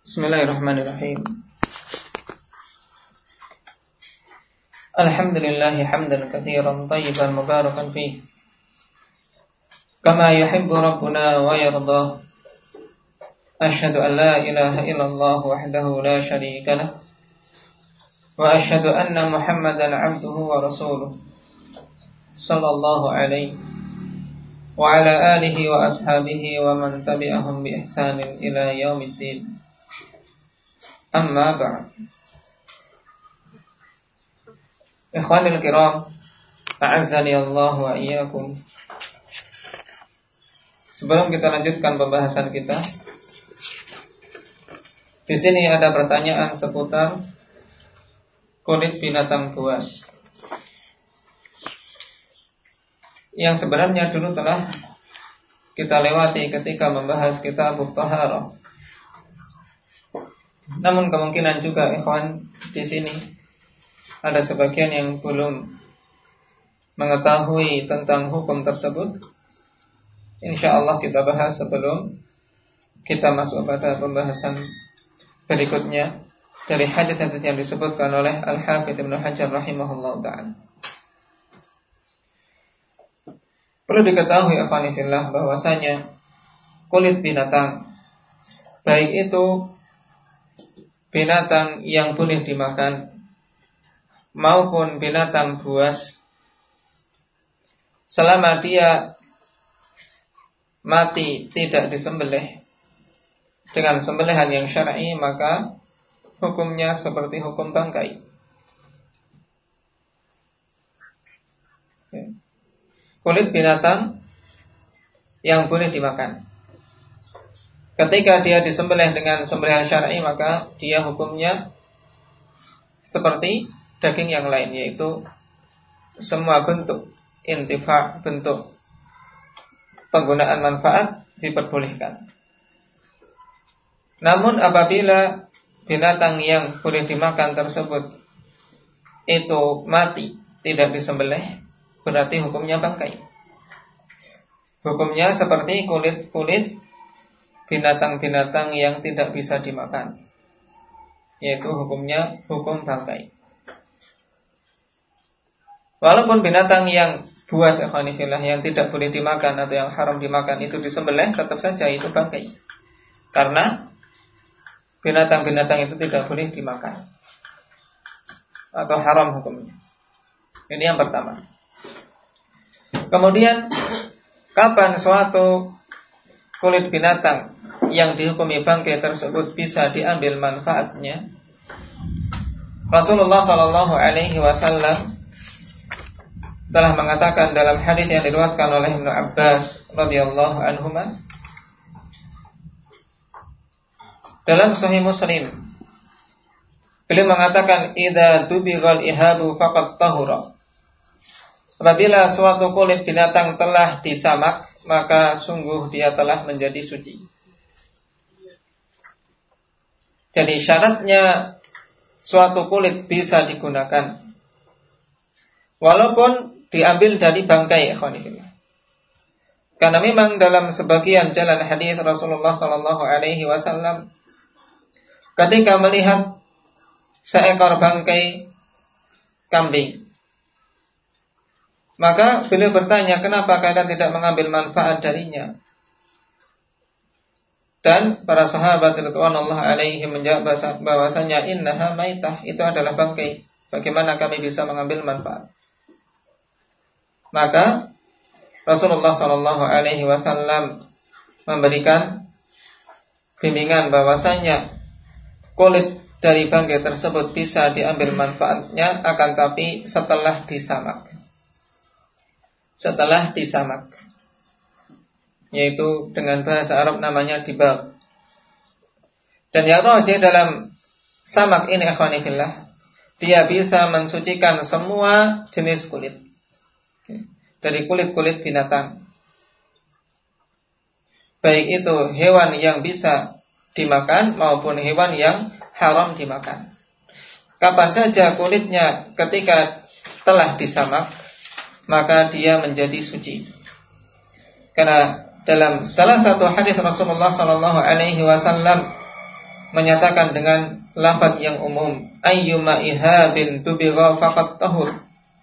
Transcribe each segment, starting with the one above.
Bismillahirrahmanirrahim. Alhamdulillahi hamdan katsiran thayyiban mubarakan fihi kama yuhibbu rabbuna wa yarda. Asyhadu an la ilaha illallah wahdahu la syarika lah wa asyhadu anna Muhammadan 'abduhu wa rasuluh sallallahu alaihi wa ala alihi wa ashabihi wa man tabi'ahum bi ihsanin ila yaumiddin. Amma ba'd. Ikhwanil kiram, a'azzani Allah wa iyyakum. Sebelum kita lanjutkan pembahasan kita, di sini ada pertanyaan seputar kulit binatang buas, yang sebenarnya dulu telah kita lewati ketika membahas kitab Taharah. Namun kemungkinan juga ikhwan di sini ada sebagian yang belum mengetahui tentang hukum tersebut. InsyaAllah kita bahas sebelum kita masuk pada pembahasan berikutnya dari hadits-hadits yang disebutkan oleh Al-Hafidz Ibnu Hajar rahimahullah ta'ala. Perlu diketahui ikhwani fillah bahwasanya kulit binatang, baik itu binatang yang boleh dimakan maupun binatang buas, selama dia mati tidak disembelih dengan sembelihan yang syar'i, maka hukumnya seperti hukum bangkai. Kulit binatang yang boleh dimakan, ketika dia disembelih dengan sembelihan syar'i, maka dia hukumnya seperti daging yang lain, yaitu semua bentuk intifa', bentuk penggunaan manfaat diperbolehkan. Namun apabila binatang yang boleh dimakan tersebut itu mati tidak disembelih, berarti hukumnya bangkai. Hukumnya seperti kulit-kulit binatang-binatang yang tidak bisa dimakan, yaitu hukumnya hukum bangkai. Walaupun binatang yang buas ikhwanifillah yang tidak boleh dimakan atau yang haram dimakan itu disembelih, tetap saja itu bangkai, karena binatang-binatang itu tidak boleh dimakan atau haram hukumnya. Ini yang pertama. Kemudian, kapan suatu kulit binatang yang dihukumi bangkai tersebut bisa diambil manfaatnya? Rasulullah sallallahu alaihi wasallam telah mengatakan dalam hadis yang diriwayatkan oleh Ibnu Abbas radhiyallahu anhuma dalam Sahih Muslim, beliau mengatakan, idza dubighal ihabu faqad tahura. Apabila suatu kulit binatang telah disamak, maka sungguh dia telah menjadi suci. Jadi syaratnya suatu kulit bisa digunakan walaupun diambil dari bangkai, ikhwanillah. Karena memang dalam sebagian jalan hadis Rasulullah sallallahu alaihi wasallam ketika melihat seekor bangkai kambing, maka beliau bertanya, kenapa kalian tidak mengambil manfaat darinya? Dan para sahabat radhiyallahu alaihim menjawab bahwasanya innaha maitah, itu adalah bangkai, bagaimana kami bisa mengambil manfaat? Maka Rasulullah sallallahu alaihi wasallam memberikan bimbingan bahwasanya kulit dari bangkai tersebut bisa diambil manfaatnya, akan tapi setelah disamak. Setelah disamak, yaitu dengan bahasa Arab namanya dibag. Dan yang rajih dalam samak ini ikhwanifillah, dia bisa mensucikan semua jenis kulit, dari kulit-kulit binatang, baik itu hewan yang bisa dimakan maupun hewan yang haram dimakan. Kapan saja kulitnya ketika telah disamak, maka dia menjadi suci. Karena dalam salah satu hadis Rasulullah sallallahu alaihi wasallam menyatakan dengan lafaz yang umum, ayyuma ihabin tubigha faqat tahur.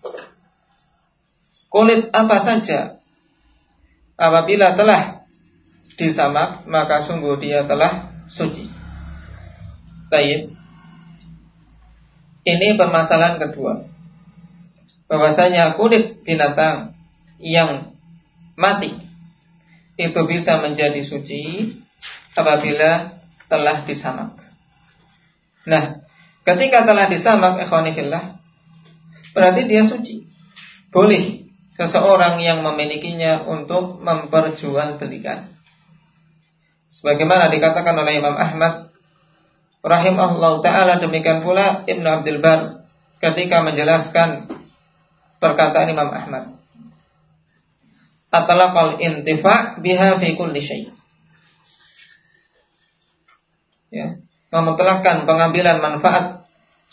Kulit apa saja apabila telah disamak, maka sungguh dia telah suci. Baik. Ini permasalahan kedua, bahwasanya kulit binatang yang mati itu bisa menjadi suci apabila telah disamak. Nah, ketika telah disamak, ikhwani fillah, berarti dia suci. Boleh seseorang yang memilikinya untuk memperjualbelikan. Sebagaimana dikatakan oleh Imam Ahmad rahimahullah ta'ala, demikian pula Ibnu Abdul Bar ketika menjelaskan perkataan Imam Ahmad, atalaqal intifa' biha fi kulli syai'. Ya, memutlakkan pengambilan manfaat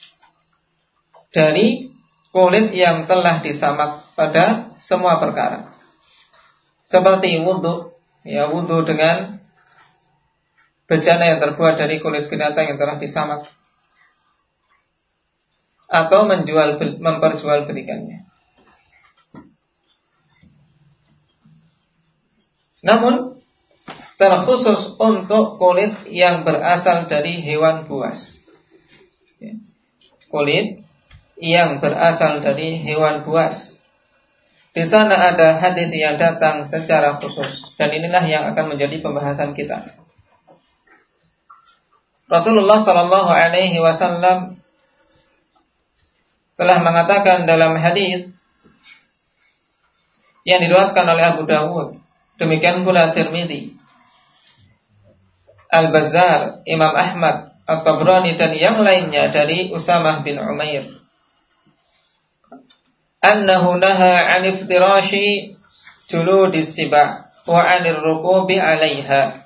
dari kulit yang telah disamak pada semua perkara. Seperti wudu, ya, wudu dengan bejana yang terbuat dari kulit binatang yang telah disamak, atau memperjualbelikannya. Namun terkhusus untuk kulit yang berasal dari hewan buas. Kulit yang berasal dari hewan buas. Di sana ada hadis yang datang secara khusus, dan inilah yang akan menjadi pembahasan kita. Rasulullah sallallahu alaihi wasallam telah mengatakan dalam hadis yang diriwayatkan oleh Abu Dawud, demikian pula Tirmidzi, Al-Bazzar, Imam Ahmad, At-Tabrani dan yang lainnya dari Usamah bin Umair, annahu naha 'an iftirashi juludis siba' wa 'anir rukubi 'alaiha.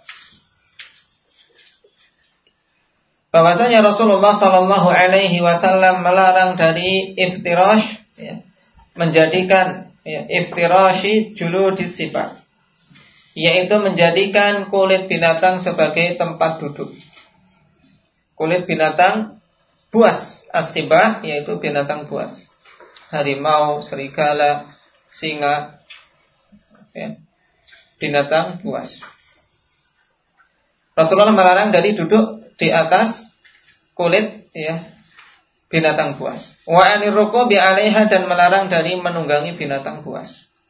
Bahwasanya Rasulullah sallallahu alaihi wasallam melarang dari iftirash, ya, menjadikan, ya, iftirashi juludis siba', yaitu menjadikan kulit binatang sebagai tempat duduk. Kulit binatang buas, as-sibah, yaitu binatang buas, harimau, serigala, singa, ya, binatang buas. Rasulullah melarang dari duduk di atas kulit, ya, binatang buas. Wa anir rukubi 'alaiha, dan melarang dari menunggangi binatang buas.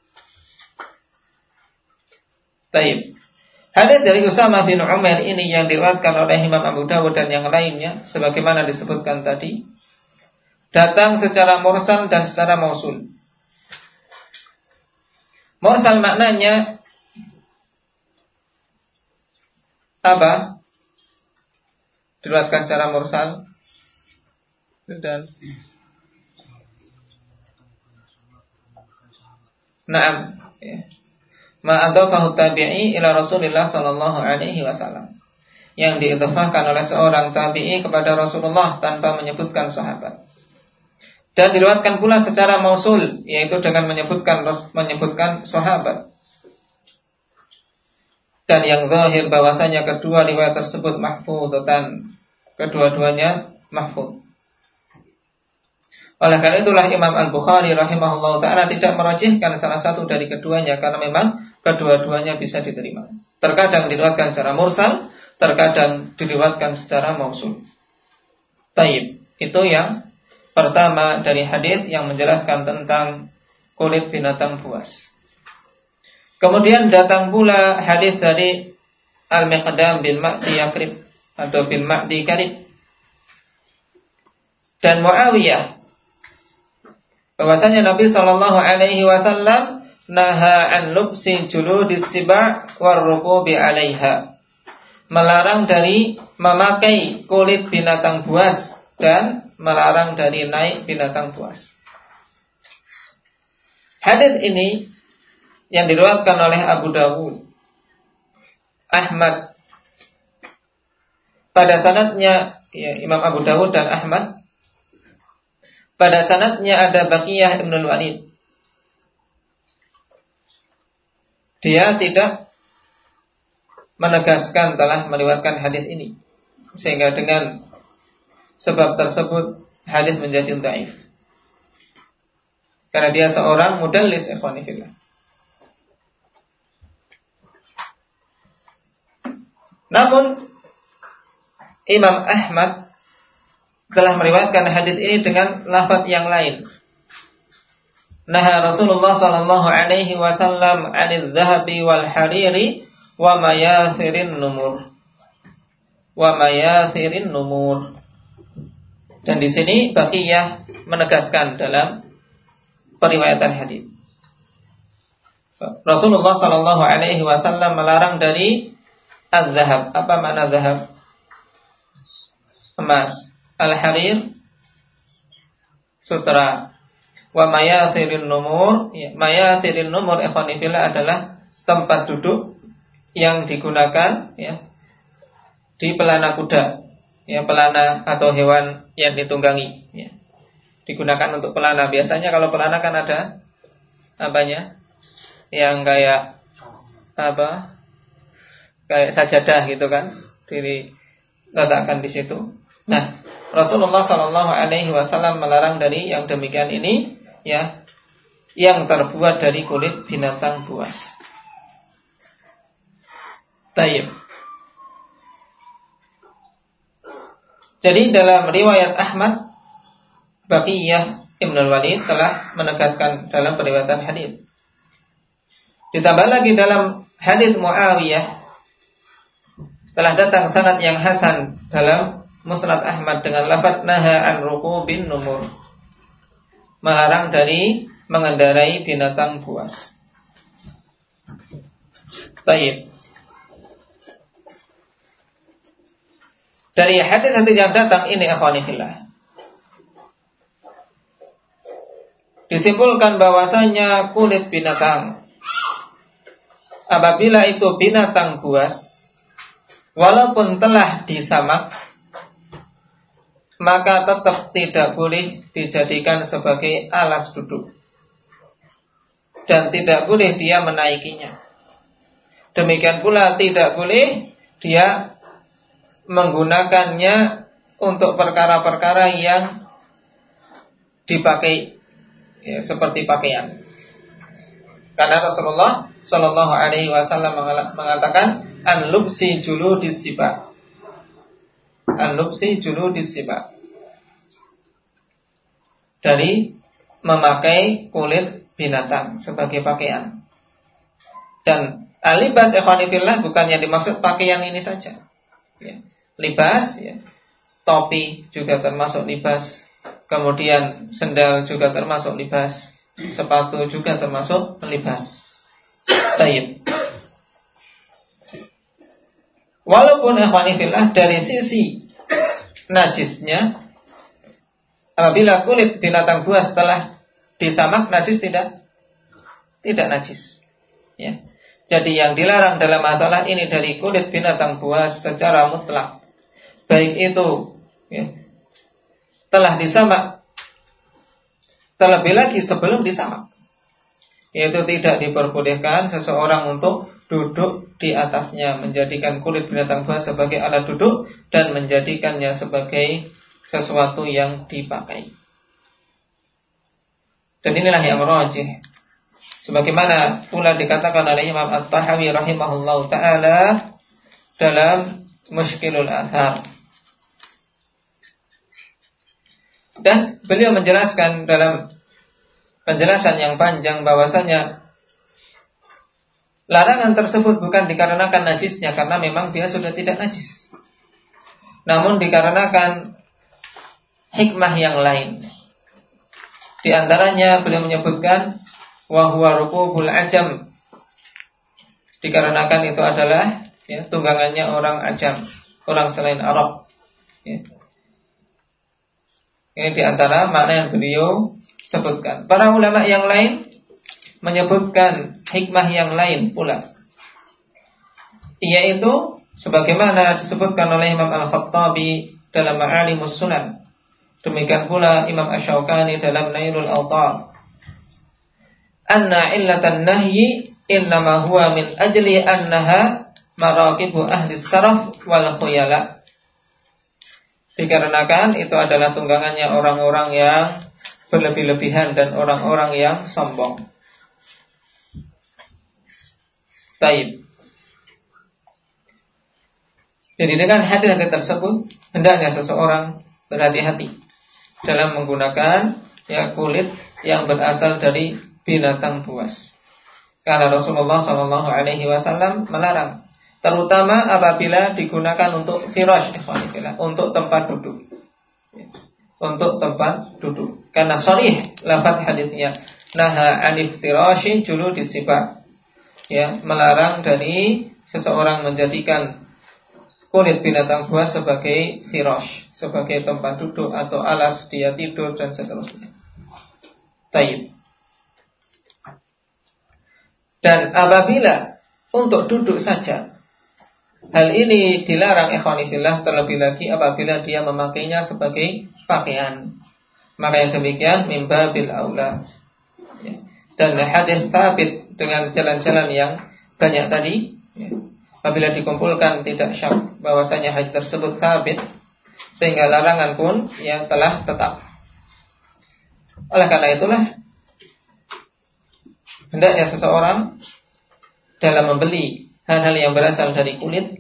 Taib. Hadis dari Usamah bin Umair ini yang diriwayatkan oleh Imam Abu Dawud dan yang lainnya, sebagaimana disebutkan tadi, datang secara mursal dan secara mausul. Mursal maknanya apa? Diriwayatkan secara mursal dan na'am, ya, ma'adhafahu tabi'i ila Rasulillah sallallahu alaihi wasallam, yang diidhafahkan oleh seorang tabi'i kepada Rasulullah tanpa menyebutkan sahabat. Dan diriwayatkan pula secara mausul, yaitu dengan menyebutkan sahabat. Dan yang zahir bahwasanya kedua riwayat tersebut mahfudatan, kedua-duanya mahfud. Oleh karena itulah Imam Al-Bukhari rahimahullah ta'ala tidak merajihkan salah satu dari keduanya, karena memang kedua-duanya bisa diterima. Terkadang diriwayatkan secara mursal, terkadang diriwayatkan secara mausul. Taib. Itu yang pertama dari hadis yang menjelaskan tentang kulit binatang buas. Kemudian datang pula hadis dari Al-Miqdam bin Ma'di Yakrib atau bin Ma'di Karib dan Muawiyah, bahwasanya Nabi sallallahu alaihi wasallam naha an lubsi juludis siba' war rukubi 'alaiha, melarang dari memakai kulit binatang buas dan melarang dari naik binatang buas. Hadis ini yang diriwayatkan oleh Abu Dawud, Ahmad, pada sanadnya, ya, Imam Abu Dawud dan Ahmad, pada sanadnya ada Baqiyah Ibnul Walid. Dia tidak menegaskan telah meriwayatkan hadis ini. sehingga dengan sebab tersebut hadis menjadi dhaif. Karena dia seorang mudallis, ikhwan fillah. Namun Imam Ahmad telah meriwayatkan hadis ini dengan lafaz yang lain. Naha Rasulullah sallallahu alaihi wasallam 'anil dhahabi wal hariri wa mayathirin numur. Wa mayathirin numur. Dan di sini Baqiyah menegaskan dalam periwayatan hadis. Rasulullah sallallahu alaihi wasallam melarang dari az-zahab. Apa makna zahab? Emas. Al-harir, sutra. Wa mayathirin numur. Mayathirin numur ikhwanifillah adalah tempat duduk yang digunakan di pelana kuda, pelana atau hewan yang ditunggangi, digunakan untuk pelana. Biasanya kalau pelana kan ada apanya, yang kayak kayak sajadah gitu kan, diletakkan di situ. Nah, Rasulullah Shallallahu Alaihi Wasallam melarang dari yang demikian ini, yang terbuat dari kulit binatang buas. Tayyib. Jadi dalam riwayat Ahmad, Baqiyah Ibn al-Walid telah menegaskan dalam periwayatan hadis. Ditambah lagi dalam hadis Muawiyah telah datang sanad yang hasan dalam Musnad Ahmad dengan lafaz naha an rukubin numur, melarang dari mengendarai binatang buas. Baik. Dari hadis yang datang ini akhwani fillah, disimpulkan bahwasanya kulit binatang, apabila itu binatang buas, walaupun telah disamak, maka tetap tidak boleh dijadikan sebagai alas duduk, dan tidak boleh dia menaikinya. Demikian pula tidak boleh dia menggunakannya untuk perkara-perkara yang dipakai, seperti pakaian. Karena Rasulullah Shallallahu Alaihi Wasallam mengatakan an-lubsi juludis sibah, an-lubsi juludis sibah, dari memakai kulit binatang sebagai pakaian. Dan alibas ikhwanifillah bukannya dimaksud pakaian ini saja, libas, topi juga termasuk libas, kemudian sendal juga termasuk libas, sepatu juga termasuk libas. Tayyib. Walaupun ikhwanifillah dari sisi najisnya, apabila kulit binatang buas telah disamak, najis tidak najis. Jadi yang dilarang dalam masalah ini dari kulit binatang buas secara mutlak, baik itu telah disamak, terlebih lagi sebelum disamak, yaitu tidak diperbolehkan seseorang untuk duduk di atasnya, menjadikan kulit binatang buas sebagai alat duduk dan menjadikannya sebagai sesuatu yang dipakai. Dan inilah yang rajih, sebagaimana pula dikatakan oleh Imam At-Tahawi rahimahullahu ta'ala dalam Mushkilul Athar. Dan beliau menjelaskan dalam penjelasan yang panjang bahwasanya larangan tersebut bukan dikarenakan najisnya, karena memang dia sudah tidak najis, namun dikarenakan hikmah yang lain. Di antaranya beliau menyebutkan wa huwa rukubul ajam, dikarenakan itu adalah tunggangannya orang ajam, orang selain Arab. Ini di antara makna yang beliau sebutkan. Para ulama yang lain menyebutkan hikmah yang lain pula, yaitu sebagaimana disebutkan oleh Imam Al-Khattabi dalam Ma'alimus Sunan, demikian pula Imam Asy-Syaukani dalam Nailul Awtar, anna illatan nahyi innama huwa min ajli annaha maraqibu ahli saraf wal khuyala. Dikarenakan itu adalah tunggangannya orang-orang yang berlebih-lebihan dan orang-orang yang sombong. Taib. Jadi dengan hadis-hadis tersebut hendaknya seseorang berhati-hati dalam menggunakan kulit yang berasal dari binatang buas. Karena Rasulullah SAW melarang, terutama apabila digunakan untuk firash, untuk tempat duduk. Untuk tempat duduk. Karena sharih lafaz hadisnya, naha anif firashi juludis sibah. Melarang dari seseorang menjadikan kulit binatang buas sebagai firash, sebagai tempat duduk atau alas dia tidur dan seterusnya. Taib. Dan apabila untuk duduk saja, hal ini dilarang ikhwani fillah, terlebih lagi apabila dia memakainya sebagai pakaian. Maka yang demikian mimba bil aula. Dan hadis sabit dengan jalan-jalan yang banyak tadi, apabila dikumpulkan tidak syak bahwasanya hadis tersebut sabit, sehingga larangan pun yang telah tetap. Oleh karena itulah hendaknya seseorang dalam membeli hal-hal yang berasal dari kulit,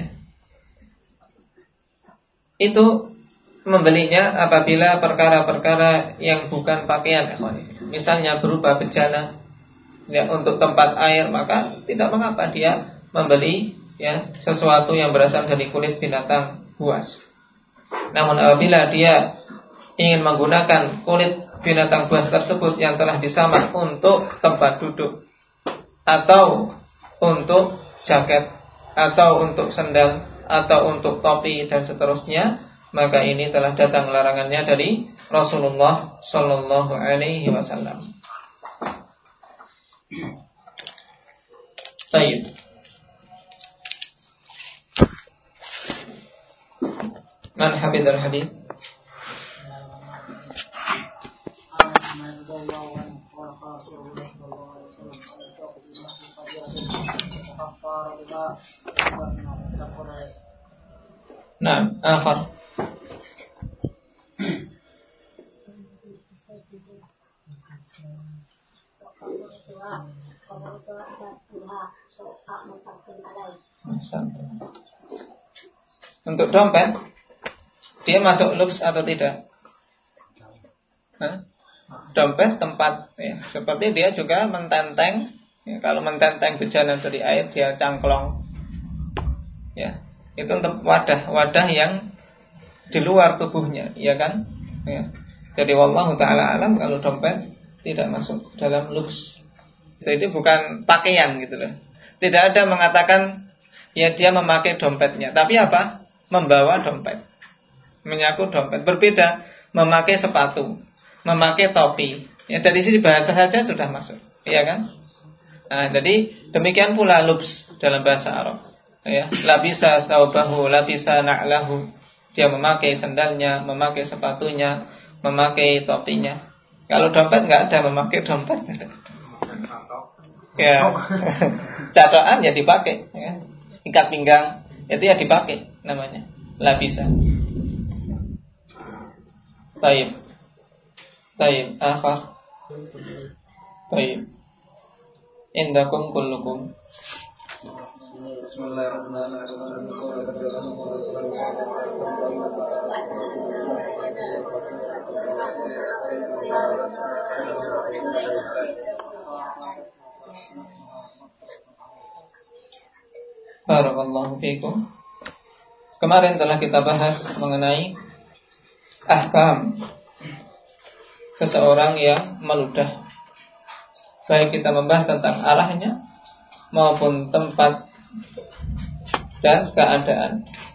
itu membelinya apabila perkara-perkara yang bukan pakaian, misalnya berupa bejana, untuk tempat air, maka tidak mengapa dia membeli sesuatu yang berasal dari kulit binatang buas. Namun apabila dia ingin menggunakan kulit binatang buas tersebut yang telah disamak untuk tempat duduk, atau untuk jaket, atau untuk sendal, atau untuk topi dan seterusnya, maka ini telah datang larangannya dari Rasulullah Sallallahu Alaihi Wasallam. Baik. Man hafidhal hadits? Nah, akhir. Untuk dompet, dia masuk lubs atau tidak? Dompet tempat, seperti dia juga mententeng. Kalau mententeng bejana dari air, dia cangklong. Itu untuk wadah yang di luar tubuhnya, kan? Jadi wallahu ta'ala alam, kalau dompet tidak masuk dalam lubs. Jadi bukan pakaian gitu loh. Tidak ada mengatakan dia memakai dompetnya, tapi apa? Membawa dompet, menyaku dompet. Berbeda memakai sepatu, memakai topi. Dari sisi bahasa saja sudah masuk, kan? Nah, jadi demikian pula lubs dalam bahasa Arab. Labisa thawbahu, labisa na'lahu. Dia memakai sendalnya, memakai sepatunya, memakai topinya. Kalau dompet nggak ada memakai dompet. Catokan dipakai, ikat pinggang itu dipakai, namanya labisa. Taib, akhir. Taib. Indakum kullukum. Bismillahirrahmanirrahim. Barakallahu fiikum. Kemarin telah kita bahas mengenai ahkam seseorang yang meludah. Baik kita membahas tentang arahnya maupun tempat dan keadaan.